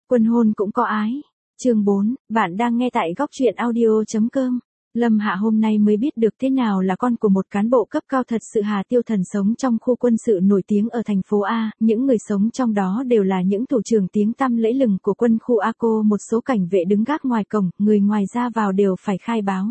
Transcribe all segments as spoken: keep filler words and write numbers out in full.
Quân hôn cũng có ái. Chương bốn, bạn đang nghe tại góc truyện audio chấm com. Lâm Hạ hôm nay mới biết được thế nào là con của một cán bộ cấp cao thật sự. Hà Tiêu Thần sống trong khu quân sự nổi tiếng ở thành phố A, những người sống trong đó đều là những thủ trưởng tiếng tăm lẫy lừng của quân khu A cô. Một số cảnh vệ đứng gác ngoài cổng, người ngoài ra vào đều phải khai báo.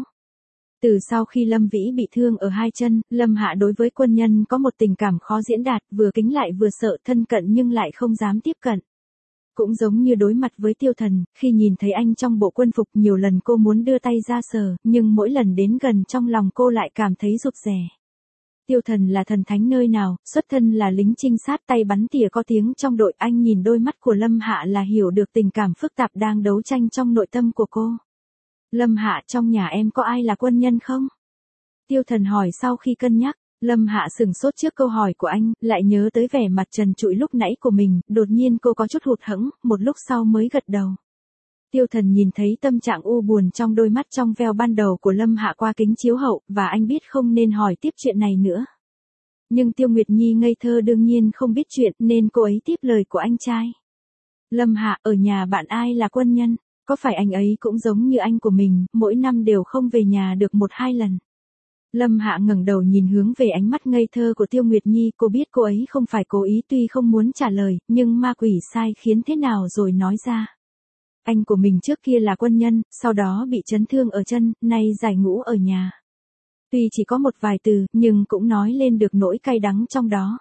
Từ sau khi Lâm Vĩ bị thương ở hai chân, Lâm Hạ đối với quân nhân có một tình cảm khó diễn đạt, vừa kính lại vừa sợ, thân cận nhưng lại không dám tiếp cận. Cũng giống như đối mặt với Tiêu Thần, khi nhìn thấy anh trong bộ quân phục nhiều lần cô muốn đưa tay ra sờ, nhưng mỗi lần đến gần trong lòng cô lại cảm thấy rụt rè. Tiêu Thần là thần thánh nơi nào, xuất thân là lính trinh sát tay bắn tỉa có tiếng trong đội. Anh nhìn đôi mắt của Lâm Hạ là hiểu được tình cảm phức tạp đang đấu tranh trong nội tâm của cô. Lâm Hạ, trong nhà em có ai là quân nhân không? Tiêu Thần hỏi sau khi cân nhắc. Lâm Hạ sừng sốt trước câu hỏi của anh, lại nhớ tới vẻ mặt trần trụi lúc nãy của mình, đột nhiên cô có chút hụt hẫng, một lúc sau mới gật đầu. Tiêu Thần nhìn thấy tâm trạng u buồn trong đôi mắt trong veo ban đầu của Lâm Hạ qua kính chiếu hậu, và anh biết không nên hỏi tiếp chuyện này nữa. Nhưng Tiêu Nguyệt Nhi ngây thơ đương nhiên không biết chuyện, nên cô ấy tiếp lời của anh trai. Lâm Hạ, ở nhà bạn ai là quân nhân? Có phải anh ấy cũng giống như anh của mình, mỗi năm đều không về nhà được một hai lần? Lâm Hạ ngẩng đầu nhìn hướng về ánh mắt ngây thơ của Tiêu Nguyệt Nhi, cô biết cô ấy không phải cố ý, tuy không muốn trả lời, nhưng ma quỷ sai khiến thế nào rồi nói ra. Anh của mình trước kia là quân nhân, sau đó bị chấn thương ở chân, nay giải ngũ ở nhà. Tuy chỉ có một vài từ, nhưng cũng nói lên được nỗi cay đắng trong đó.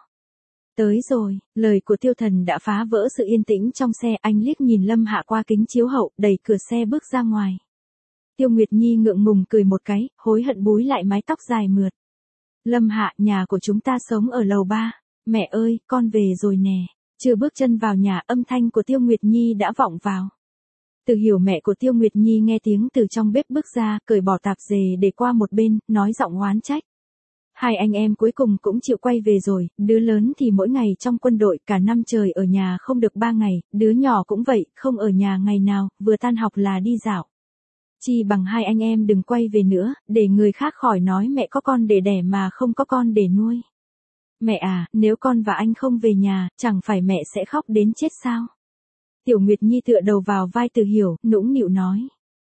Tới rồi, lời của Tiêu Thần đã phá vỡ sự yên tĩnh trong xe, anh liếc nhìn Lâm Hạ qua kính chiếu hậu, đẩy cửa xe bước ra ngoài. Tiêu Nguyệt Nhi ngượng ngùng cười một cái, hối hận búi lại mái tóc dài mượt. Lâm Hạ, nhà của chúng ta sống ở lầu ba. Mẹ ơi, con về rồi nè. Chưa bước chân vào nhà, âm thanh của Tiêu Nguyệt Nhi đã vọng vào. Từ Hiểu, mẹ của Tiêu Nguyệt Nhi nghe tiếng từ trong bếp bước ra, cởi bỏ tạp dề để qua một bên, nói giọng oán trách. Hai anh em cuối cùng cũng chịu quay về rồi, đứa lớn thì mỗi ngày trong quân đội, cả năm trời ở nhà không được ba ngày, đứa nhỏ cũng vậy, không ở nhà ngày nào, vừa tan học là đi dạo. Chi bằng hai anh em đừng quay về nữa, để người khác khỏi nói mẹ có con để đẻ mà không có con để nuôi. Mẹ à, nếu con và anh không về nhà, chẳng phải mẹ sẽ khóc đến chết sao? Tiểu Nguyệt Nhi tựa đầu vào vai Từ Hiểu, nũng nịu nói.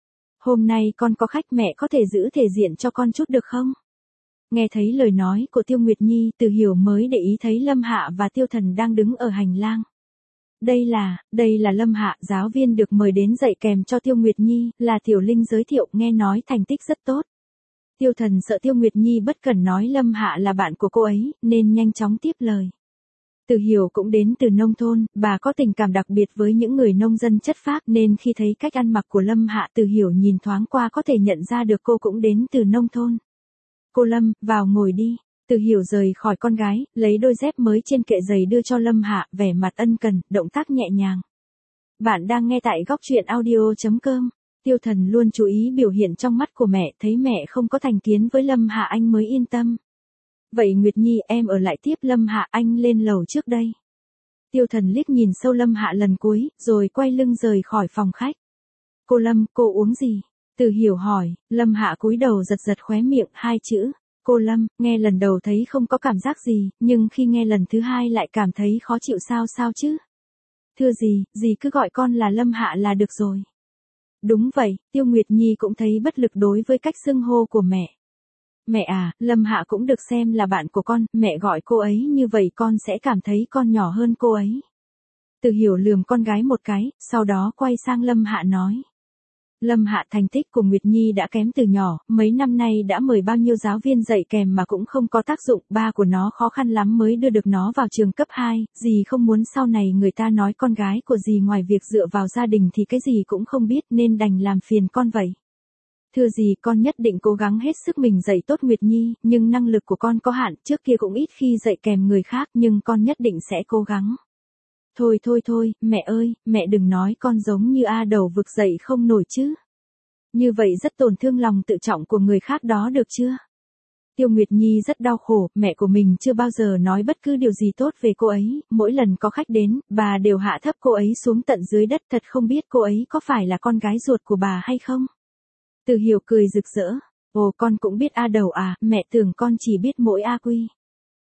Hôm nay con có khách, mẹ có thể giữ thể diện cho con chút được không? Nghe thấy lời nói của Tiêu Nguyệt Nhi, Từ Hiểu mới để ý thấy Lâm Hạ và Tiêu Thần đang đứng ở hành lang. Đây là, đây là Lâm Hạ, giáo viên được mời đến dạy kèm cho Tiêu Nguyệt Nhi, là Tiểu Linh giới thiệu, nghe nói thành tích rất tốt. Tiêu Thần sợ Tiêu Nguyệt Nhi bất cẩn nói Lâm Hạ là bạn của cô ấy, nên nhanh chóng tiếp lời. Từ Hiểu cũng đến từ nông thôn, bà có tình cảm đặc biệt với những người nông dân chất phác, nên khi thấy cách ăn mặc của Lâm Hạ, Từ Hiểu nhìn thoáng qua có thể nhận ra được cô cũng đến từ nông thôn. Cô Lâm, vào ngồi đi. Từ Hiểu rời khỏi con gái, lấy đôi dép mới trên kệ giày đưa cho Lâm Hạ, vẻ mặt ân cần, động tác nhẹ nhàng. Bạn đang nghe tại góc truyện audio chấm com. Tiêu Thần luôn chú ý biểu hiện trong mắt của mẹ, thấy mẹ không có thành kiến với Lâm Hạ anh mới yên tâm. Vậy Nguyệt Nhi, em ở lại tiếp Lâm Hạ, anh lên lầu trước đây. Tiêu Thần liếc nhìn sâu Lâm Hạ lần cuối, rồi quay lưng rời khỏi phòng khách. Cô Lâm, cô uống gì? Từ Hiểu hỏi. Lâm Hạ cúi đầu giật giật khóe miệng, hai chữ. Cô Lâm, nghe lần đầu thấy không có cảm giác gì, nhưng khi nghe lần thứ hai lại cảm thấy khó chịu. Sao sao chứ? Thưa gì, dì cứ gọi con là Lâm Hạ là được rồi. Đúng vậy, Tiêu Nguyệt Nhi cũng thấy bất lực đối với cách xưng hô của mẹ. Mẹ à, Lâm Hạ cũng được xem là bạn của con, mẹ gọi cô ấy như vậy con sẽ cảm thấy con nhỏ hơn cô ấy. Từ Hiểu lườm con gái một cái, sau đó quay sang Lâm Hạ nói. Lâm Hạ, thành tích của Nguyệt Nhi đã kém từ nhỏ, mấy năm nay đã mời bao nhiêu giáo viên dạy kèm mà cũng không có tác dụng, ba của nó khó khăn lắm mới đưa được nó vào trường cấp hai, dì không muốn sau này người ta nói con gái của dì ngoài việc dựa vào gia đình thì cái gì cũng không biết, nên đành làm phiền con vậy. Thưa dì, con nhất định cố gắng hết sức mình dạy tốt Nguyệt Nhi, nhưng năng lực của con có hạn, trước kia cũng ít khi dạy kèm người khác, nhưng con nhất định sẽ cố gắng. Thôi thôi thôi, mẹ ơi, mẹ đừng nói con giống như A đầu vực dậy không nổi chứ. Như vậy rất tổn thương lòng tự trọng của người khác đó được chưa? Tiêu Nguyệt Nhi rất đau khổ, mẹ của mình chưa bao giờ nói bất cứ điều gì tốt về cô ấy, mỗi lần có khách đến, bà đều hạ thấp cô ấy xuống tận dưới đất, thật không biết cô ấy có phải là con gái ruột của bà hay không? Từ Hiểu cười rực rỡ, ồ con cũng biết A đầu à, mẹ tưởng con chỉ biết mỗi A Quy.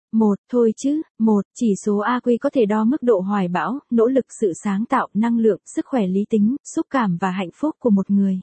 Một, thôi chứ, một, chỉ số a quy có thể đo mức độ hoài bão, nỗ lực sự sáng tạo, năng lượng, sức khỏe lý tính, xúc cảm và hạnh phúc của một người.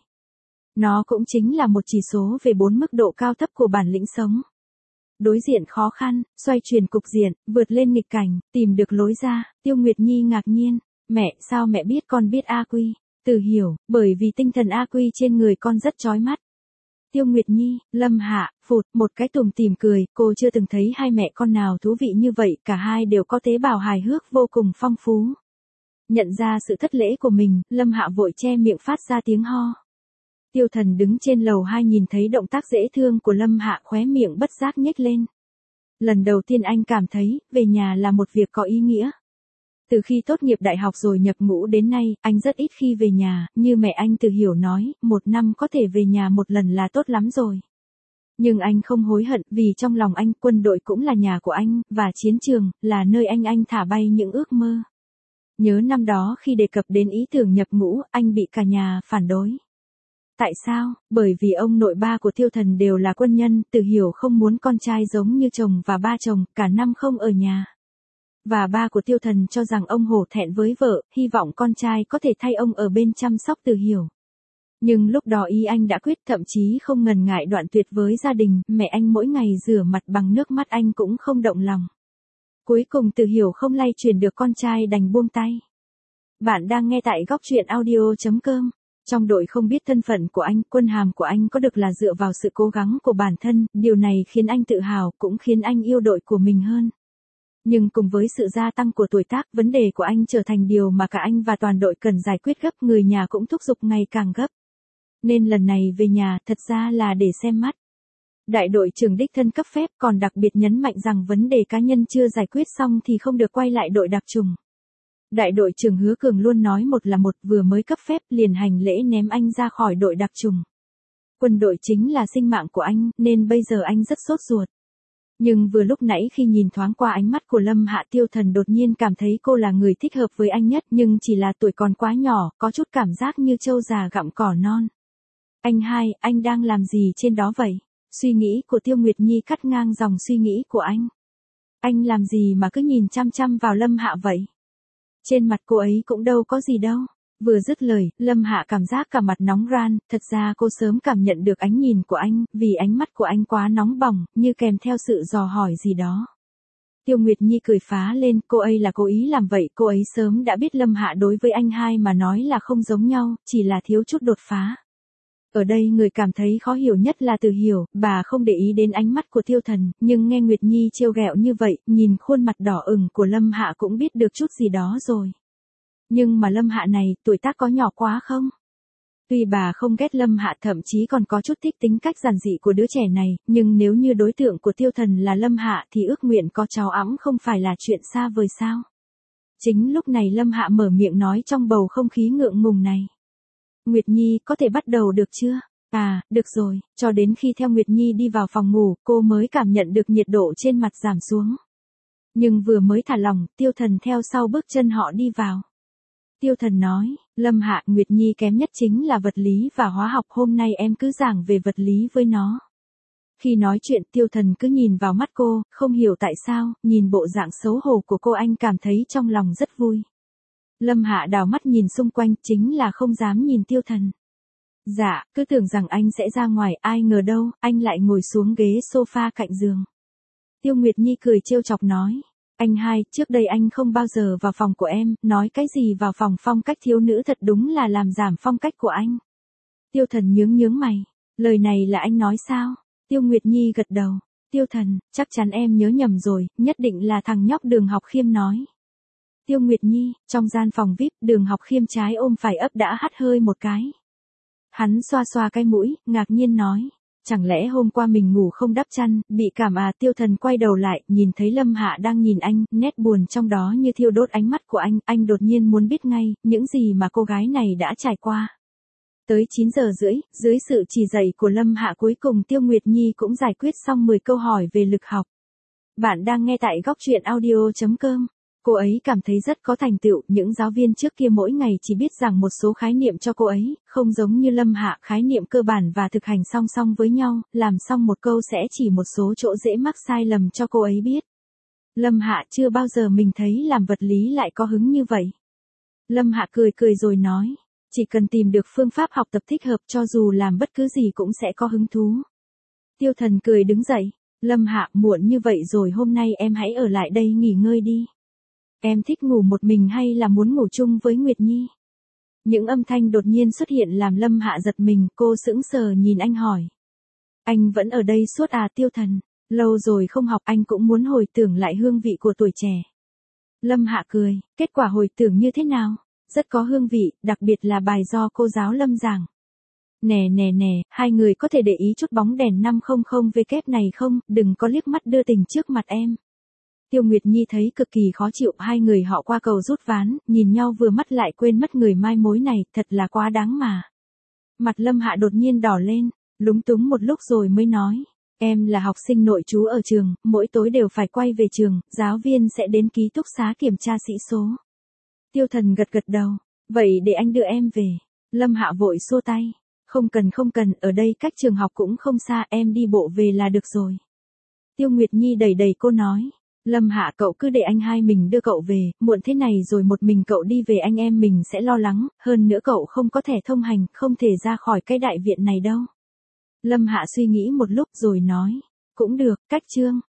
Nó cũng chính là một chỉ số về bốn mức độ cao thấp của bản lĩnh sống. Đối diện khó khăn, xoay chuyển cục diện, vượt lên nghịch cảnh, tìm được lối ra. Tiêu Nguyệt Nhi ngạc nhiên, mẹ, sao mẹ biết con biết a quy? Từ Hiểu, bởi vì tinh thần a quy trên người con rất chói mắt. Tiêu Nguyệt Nhi, Lâm Hạ, phụt, một cái tủm tỉm cười, cô chưa từng thấy hai mẹ con nào thú vị như vậy, cả hai đều có tế bào hài hước vô cùng phong phú. Nhận ra sự thất lễ của mình, Lâm Hạ vội che miệng phát ra tiếng ho. Tiêu Thần đứng trên lầu hai nhìn thấy động tác dễ thương của Lâm Hạ, khóe miệng bất giác nhếch lên. Lần đầu tiên anh cảm thấy, về nhà là một việc có ý nghĩa. Từ khi tốt nghiệp đại học rồi nhập ngũ đến nay, anh rất ít khi về nhà, như mẹ anh Từ Hiểu nói, một năm có thể về nhà một lần là tốt lắm rồi. Nhưng anh không hối hận, vì trong lòng anh, quân đội cũng là nhà của anh, và chiến trường, là nơi anh anh thả bay những ước mơ. Nhớ năm đó khi đề cập đến ý tưởng nhập ngũ, anh bị cả nhà phản đối. Tại sao? Bởi vì ông nội ba của Tiêu Thần đều là quân nhân, Từ Hiểu không muốn con trai giống như chồng và ba chồng, cả năm không ở nhà. Và ba của Tiêu Thần cho rằng ông hổ thẹn với vợ, hy vọng con trai có thể thay ông ở bên chăm sóc Từ Hiểu. Nhưng lúc đó ý anh đã quyết, thậm chí không ngần ngại đoạn tuyệt với gia đình, mẹ anh mỗi ngày rửa mặt bằng nước mắt anh cũng không động lòng. Cuối cùng Từ Hiểu không lay chuyển được con trai đành buông tay. Bạn đang nghe tại góc truyện audio chấm com. Trong đội không biết thân phận của anh, quân hàm của anh có được là dựa vào sự cố gắng của bản thân, điều này khiến anh tự hào, cũng khiến anh yêu đội của mình hơn. Nhưng cùng với sự gia tăng của tuổi tác, vấn đề của anh trở thành điều mà cả anh và toàn đội cần giải quyết gấp, người nhà cũng thúc giục ngày càng gấp. Nên lần này về nhà, thật ra là để xem mắt. Đại đội trưởng đích thân cấp phép, còn đặc biệt nhấn mạnh rằng vấn đề cá nhân chưa giải quyết xong thì không được quay lại đội đặc trùng. Đại đội trưởng Hứa Cường luôn nói một là một, vừa mới cấp phép liền hành lễ ném anh ra khỏi đội đặc trùng. Quân đội chính là sinh mạng của anh, nên bây giờ anh rất sốt ruột. Nhưng vừa lúc nãy khi nhìn thoáng qua ánh mắt của Lâm Hạ, Tiêu Thần đột nhiên cảm thấy cô là người thích hợp với anh nhất, nhưng chỉ là tuổi còn quá nhỏ, có chút cảm giác như trâu già gặm cỏ non. Anh hai, anh đang làm gì trên đó vậy? Suy nghĩ của Tiêu Nguyệt Nhi cắt ngang dòng suy nghĩ của anh. Anh làm gì mà cứ nhìn chăm chăm vào Lâm Hạ vậy? Trên mặt cô ấy cũng đâu có gì đâu. Vừa dứt lời, Lâm Hạ cảm giác cả mặt nóng ran, thật ra cô sớm cảm nhận được ánh nhìn của anh, vì ánh mắt của anh quá nóng bỏng, như kèm theo sự dò hỏi gì đó. Tiêu Nguyệt Nhi cười phá lên, cô ấy là cố ý làm vậy, cô ấy sớm đã biết Lâm Hạ đối với anh hai mà nói là không giống nhau, chỉ là thiếu chút đột phá. Ở đây người cảm thấy khó hiểu nhất là Từ Hiểu, bà không để ý đến ánh mắt của Tiêu Thần, nhưng nghe Nguyệt Nhi trêu ghẹo như vậy, nhìn khuôn mặt đỏ ửng của Lâm Hạ cũng biết được chút gì đó rồi. Nhưng mà Lâm Hạ này, tuổi tác có nhỏ quá không? Tuy bà không ghét Lâm Hạ, thậm chí còn có chút thích tính cách giản dị của đứa trẻ này, nhưng nếu như đối tượng của Tiêu Thần là Lâm Hạ thì ước nguyện có cháu ẵm không phải là chuyện xa vời sao? Chính lúc này Lâm Hạ mở miệng nói trong bầu không khí ngượng ngùng này. Nguyệt Nhi, có thể bắt đầu được chưa? À, được rồi, cho đến khi theo Nguyệt Nhi đi vào phòng ngủ, cô mới cảm nhận được nhiệt độ trên mặt giảm xuống. Nhưng vừa mới thả lỏng, Tiêu Thần theo sau bước chân họ đi vào. Tiêu Thần nói, Lâm Hạ, Nguyệt Nhi kém nhất chính là vật lý và hóa học, hôm nay em cứ giảng về vật lý với nó. Khi nói chuyện, Tiêu Thần cứ nhìn vào mắt cô, không hiểu tại sao, nhìn bộ dạng xấu hổ của cô anh cảm thấy trong lòng rất vui. Lâm Hạ đảo mắt nhìn xung quanh, chính là không dám nhìn Tiêu Thần. Dạ, cứ tưởng rằng anh sẽ ra ngoài, ai ngờ đâu, anh lại ngồi xuống ghế sofa cạnh giường. Tiêu Nguyệt Nhi cười trêu chọc nói. Anh hai, trước đây anh không bao giờ vào phòng của em, nói cái gì vào phòng phong cách thiếu nữ thật đúng là làm giảm phong cách của anh. Tiêu Thần nhướng nhướng mày, lời này là anh nói sao? Tiêu Nguyệt Nhi gật đầu, Tiêu Thần, chắc chắn em nhớ nhầm rồi, nhất định là thằng nhóc Đường Học Khiêm nói. Tiêu Nguyệt Nhi, trong gian phòng vi ai pi, Đường Học Khiêm trái ôm phải ấp đã hắt hơi một cái. Hắn xoa xoa cái mũi, ngạc nhiên nói. Chẳng lẽ hôm qua mình ngủ không đắp chăn, bị cảm à? Tiêu Thần quay đầu lại, nhìn thấy Lâm Hạ đang nhìn anh, nét buồn trong đó như thiêu đốt ánh mắt của anh, anh đột nhiên muốn biết ngay, những gì mà cô gái này đã trải qua. Tới chín giờ rưỡi, dưới sự chỉ dạy của Lâm Hạ cuối cùng Tiêu Nguyệt Nhi cũng giải quyết xong mười câu hỏi về lực học. Bạn đang nghe tại góc truyện audio chấm com. Cô ấy cảm thấy rất có thành tựu, những giáo viên trước kia mỗi ngày chỉ biết giảng một số khái niệm cho cô ấy, không giống như Lâm Hạ, khái niệm cơ bản và thực hành song song với nhau, làm xong một câu sẽ chỉ một số chỗ dễ mắc sai lầm cho cô ấy biết. Lâm Hạ chưa bao giờ mình thấy làm vật lý lại có hứng như vậy. Lâm Hạ cười cười rồi nói, chỉ cần tìm được phương pháp học tập thích hợp cho dù làm bất cứ gì cũng sẽ có hứng thú. Tiêu Thần cười đứng dậy, Lâm Hạ muộn như vậy rồi hôm nay em hãy ở lại đây nghỉ ngơi đi. Em thích ngủ một mình hay là muốn ngủ chung với Nguyệt Nhi? Những âm thanh đột nhiên xuất hiện làm Lâm Hạ giật mình, cô sững sờ nhìn anh hỏi. Anh vẫn ở đây suốt à Tiêu Thần, lâu rồi không học anh cũng muốn hồi tưởng lại hương vị của tuổi trẻ. Lâm Hạ cười, kết quả hồi tưởng như thế nào? Rất có hương vị, đặc biệt là bài do cô giáo Lâm giảng. Nè nè nè, hai người có thể để ý chút bóng đèn năm không không W này không, đừng có liếc mắt đưa tình trước mặt em. Tiêu Nguyệt Nhi thấy cực kỳ khó chịu, hai người họ qua cầu rút ván, nhìn nhau vừa mắt lại quên mất người mai mối này, thật là quá đáng mà. Mặt Lâm Hạ đột nhiên đỏ lên, lúng túng một lúc rồi mới nói, em là học sinh nội trú ở trường, mỗi tối đều phải quay về trường, giáo viên sẽ đến ký túc xá kiểm tra sĩ số. Tiêu Thần gật gật đầu, vậy để anh đưa em về. Lâm Hạ vội xua tay, không cần không cần, ở đây cách trường học cũng không xa, em đi bộ về là được rồi. Tiêu Nguyệt Nhi đẩy đẩy cô nói, Lâm Hạ cậu cứ để anh hai mình đưa cậu về, muộn thế này rồi một mình cậu đi về anh em mình sẽ lo lắng, hơn nữa cậu không có thẻ thông hành, không thể ra khỏi cái đại viện này đâu. Lâm Hạ suy nghĩ một lúc rồi nói, cũng được, cách chương.